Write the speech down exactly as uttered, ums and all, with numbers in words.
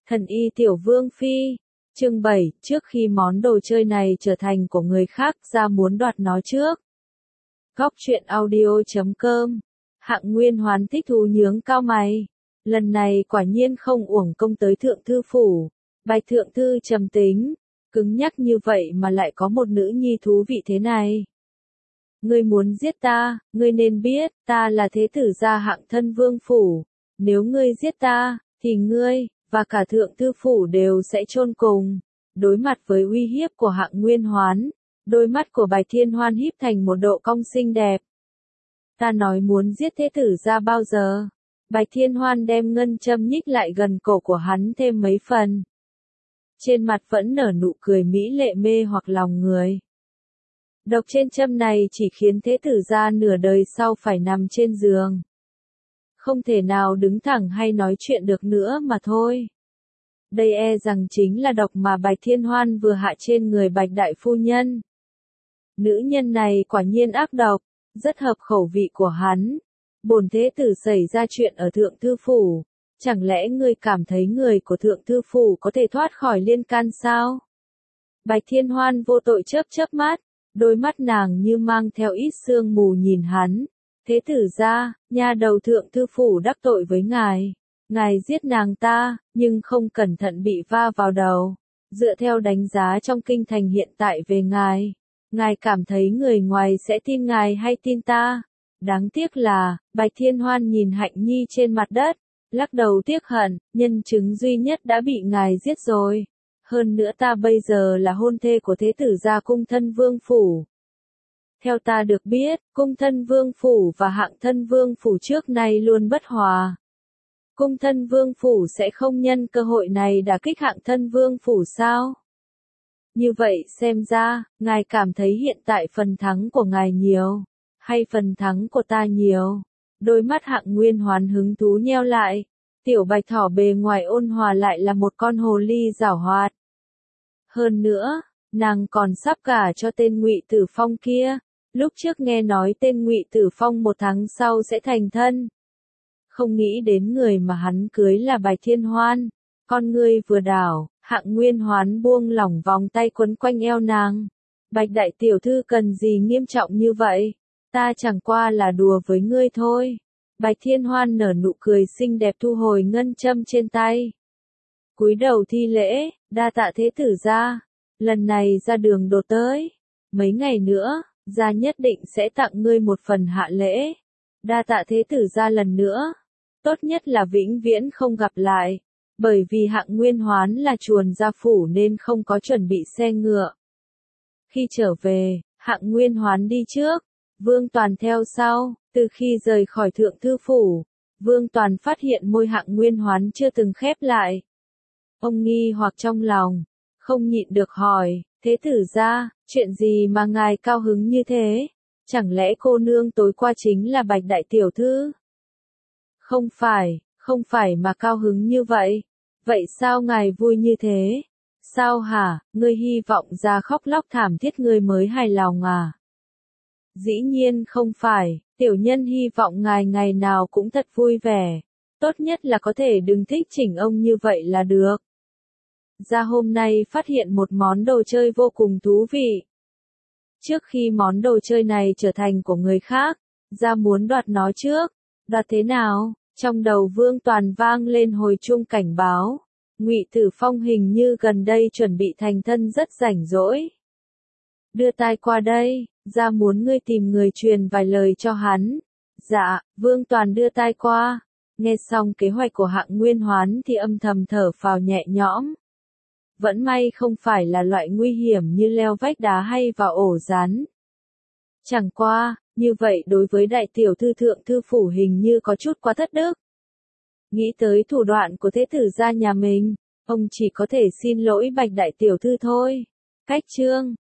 Thần y tiểu vương phi. Chương bảy, trước khi món đồ chơi này trở thành của người khác, ra muốn đoạt nó trước. Góc truyện audio chấm com. Hạng Nguyên Hoán thích thú nhướng cao mày. Lần này quả nhiên không uổng công tới thượng thư phủ. Bạch thượng thư trầm tính, cứng nhắc như vậy mà lại có một nữ nhi thú vị thế này. Ngươi muốn giết ta, ngươi nên biết, ta là thế tử gia Hạng thân vương phủ. Nếu ngươi giết ta, thì ngươi, và cả thượng thư phủ đều sẽ chôn cùng. Đối mặt với uy hiếp của Hạng Nguyên Hoán, đôi mắt của Bạch Thiên Hoan híp thành một độ cong xinh đẹp. Ta nói muốn giết thế tử gia bao giờ? Bạch Thiên Hoan đem ngân châm nhích lại gần cổ của hắn thêm mấy phần. Trên mặt vẫn nở nụ cười mỹ lệ mê hoặc lòng người. Độc trên châm này chỉ khiến thế tử gia nửa đời sau phải nằm trên giường. Không thể nào đứng thẳng hay nói chuyện được nữa mà thôi. Đây e rằng chính là độc mà Bạch Thiên Hoan vừa hạ trên người Bạch Đại Phu Nhân. Nữ nhân này quả nhiên ác độc, rất hợp khẩu vị của hắn. Bổn thế tử xảy ra chuyện ở thượng thư phủ. Chẳng lẽ ngươi cảm thấy người của thượng thư phủ có thể thoát khỏi liên can sao? Bạch Thiên Hoan vô tội chớp chớp mắt, đôi mắt nàng như mang theo ít sương mù nhìn hắn. Thế tử gia, nha đầu thượng thư phủ đắc tội với ngài. Ngài giết nàng ta, nhưng không cẩn thận bị va vào đầu. Dựa theo đánh giá trong kinh thành hiện tại về ngài, ngài cảm thấy người ngoài sẽ tin ngài hay tin ta? Đáng tiếc là, Bạch Thiên Hoan nhìn Hạnh Nhi trên mặt đất, lắc đầu tiếc hận, nhân chứng duy nhất đã bị ngài giết rồi. Hơn nữa ta bây giờ là hôn thê của thế tử gia cung thân vương phủ. Theo ta được biết, cung thân vương phủ và Hạng thân vương phủ trước nay luôn bất hòa. Cung thân vương phủ sẽ không nhân cơ hội này đả kích Hạng thân vương phủ sao? Như vậy xem ra, ngài cảm thấy hiện tại phần thắng của ngài nhiều, hay phần thắng của ta nhiều? Đôi mắt Hạng Nguyên Hoán hứng thú nheo lại. Tiểu bạch thỏ bề ngoài ôn hòa lại là một con hồ ly giảo hoạt. Hơn nữa, nàng còn sắp gả cho tên Ngụy Tử Phong kia. Lúc trước nghe nói tên Ngụy Tử Phong một tháng sau sẽ thành thân. Không nghĩ đến người mà hắn cưới là Bạch Thiên Hoan. Con ngươi vừa đảo, Hạng Nguyên Hoán buông lỏng vòng tay quấn quanh eo nàng. Bạch đại tiểu thư cần gì nghiêm trọng như vậy? Ta chẳng qua là đùa với ngươi thôi. Bạch Thiên Hoan nở nụ cười xinh đẹp thu hồi ngân châm trên tay. Cúi đầu thi lễ, đa tạ thế tử gia. Lần này ra đường đột tới. Mấy ngày nữa, gia nhất định sẽ tặng ngươi một phần hạ lễ. Đa tạ thế tử gia lần nữa. Tốt nhất là vĩnh viễn không gặp lại. Bởi vì Hạng Nguyên Hoán là chuồn gia phủ nên không có chuẩn bị xe ngựa. Khi trở về, Hạng Nguyên Hoán đi trước. Vương Toàn theo sau. Từ khi rời khỏi thượng thư phủ, Vương Toàn phát hiện môi Hạng Nguyên Hoán chưa từng khép lại. Ông nghi hoặc trong lòng, không nhịn được hỏi, thế tử gia, chuyện gì mà ngài cao hứng như thế? Chẳng lẽ cô nương tối qua chính là Bạch đại tiểu thư? Không phải, không phải mà cao hứng như vậy. Vậy sao ngài vui như thế? Sao hả, ngươi hy vọng ra khóc lóc thảm thiết ngươi mới hài lòng à? Dĩ nhiên không phải, tiểu nhân hy vọng ngài ngày nào cũng thật vui vẻ. Tốt nhất là có thể đừng thích chỉnh ông như vậy là được. Gia hôm nay phát hiện một món đồ chơi vô cùng thú vị. Trước khi món đồ chơi này trở thành của người khác, Gia muốn đoạt nó trước. Đoạt thế nào? Trong đầu Vương Toàn vang lên hồi chuông cảnh báo. Ngụy Tử Phong hình như gần đây chuẩn bị thành thân rất rảnh rỗi. Đưa tai qua đây, Gia muốn ngươi tìm người truyền vài lời cho hắn. Dạ, Vương Toàn đưa tai qua. Nghe xong kế hoạch của Hạng Nguyên Hoán thì âm thầm thở phào nhẹ nhõm. Vẫn may không phải là loại nguy hiểm như leo vách đá hay vào ổ rắn. Chẳng qua, như vậy đối với đại tiểu thư thượng thư phủ hình như có chút quá thất đức. Nghĩ tới thủ đoạn của thế tử gia nhà mình, ông chỉ có thể xin lỗi Bạch đại tiểu thư thôi. Cách chương